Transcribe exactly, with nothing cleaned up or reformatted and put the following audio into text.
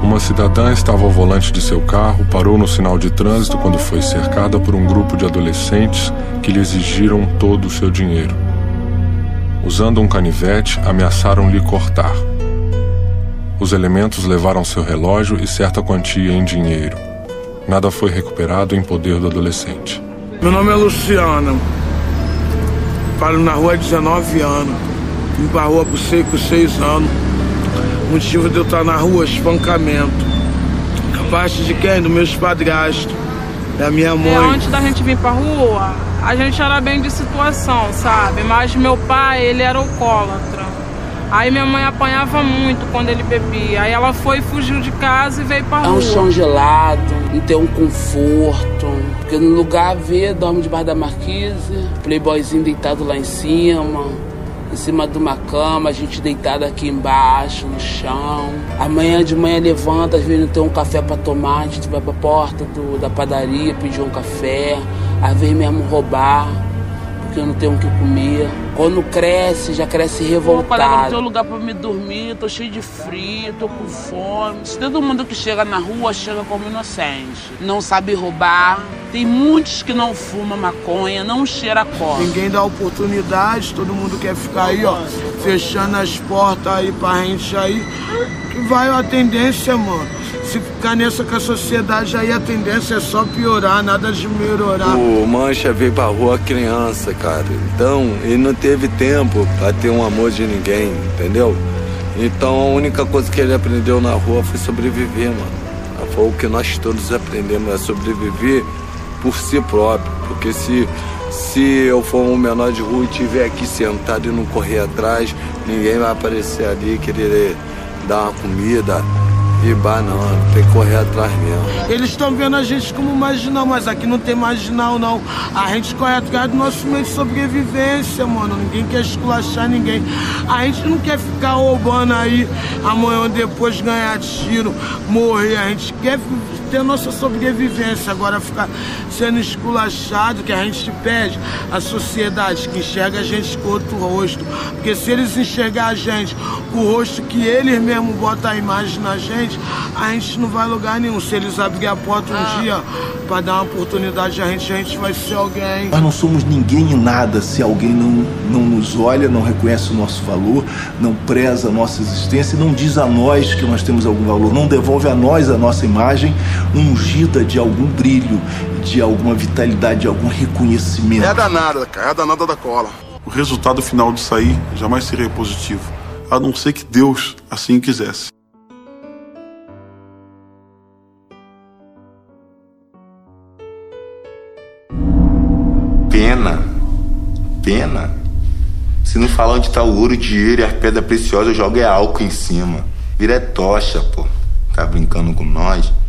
Uma cidadã estava ao volante de seu carro, parou no sinal de trânsito quando foi cercada por um grupo de adolescentes que lhe exigiram todo o seu dinheiro. Usando um canivete, ameaçaram-lhe cortar. Os elementos levaram seu relógio e certa quantia em dinheiro. Nada foi recuperado em poder do adolescente. Meu nome é Luciano. Paro na rua há dezenove anos. Vim pra rua por seis, por seis anos. O motivo de eu estar na rua é espancamento. A parte de quem? Dos meus padrastos. Da minha mãe. É, antes da gente vir pra rua, a gente era bem de situação, sabe? Mas meu pai, ele era alcoólatra. Aí minha mãe apanhava muito quando ele bebia. Aí ela foi, fugiu de casa e veio pra rua. É um chão gelado, não tem um conforto. Porque no lugar vê, dorme debaixo da marquise, playboyzinho deitado lá em cima, em cima de uma cama, a gente deitado aqui embaixo, no chão. Amanhã de manhã levanta, às vezes não tem um café pra tomar, a gente vai pra porta do, da padaria pedir um café, às vezes mesmo roubar, porque eu não tenho o que comer. Quando cresce, já cresce revoltado. Eu não tenho lugar pra me dormir, tô cheio de frio, tô com fome. Todo mundo que chega na rua chega como inocente. Não sabe roubar. Tem muitos que não fumam maconha, não cheira cola. Ninguém dá oportunidade, todo mundo quer ficar aí, ó, fechando as portas aí pra gente aí. Que vai a tendência, mano. Se ficar nessa com a sociedade aí, a tendência é só piorar, nada de melhorar. O Mancha veio pra rua criança, cara. Então, ele não teve tempo pra ter um amor de ninguém, entendeu? Então, a única coisa que ele aprendeu na rua foi sobreviver, mano. Foi o que nós todos aprendemos, é sobreviver por si próprio. Porque se, se eu for um menor de rua e estiver aqui sentado e não correr atrás, ninguém vai aparecer ali querer dar uma comida. E bah, não, tem que correr atrás mesmo. Eles estão vendo a gente como marginal, mas aqui não tem marginal, não. A gente corre atrás do nosso meio de sobrevivência, mano. Ninguém quer esculachar ninguém. A gente não quer ficar roubando aí, amanhã ou depois ganhar tiro, morrer. A gente quer ter a nossa sobrevivência. Agora ficar sendo esculachado, que a gente pede, a sociedade que enxerga a gente com outro rosto. Porque se eles enxergar a gente com o rosto que eles mesmos botam a imagem na gente, a gente não vai a lugar nenhum. Se eles abrirem a porta um ah. dia pra dar uma oportunidade a gente, a gente vai ser alguém. Nós não somos ninguém e nada se alguém não, não nos olha, não reconhece o nosso valor, não preza a nossa existência e não diz a nós que nós temos algum valor, não devolve a nós a nossa imagem ungida de algum brilho, de alguma vitalidade, de algum reconhecimento. É a danada, cara, é a danada da cola. O resultado final de sair jamais seria positivo, a não ser que Deus assim quisesse. Pena, pena. Se não falar onde tá o ouro, o dinheiro e as pedras preciosas, eu jogo é álcool em cima. Vira é tocha, pô. Tá brincando com nós?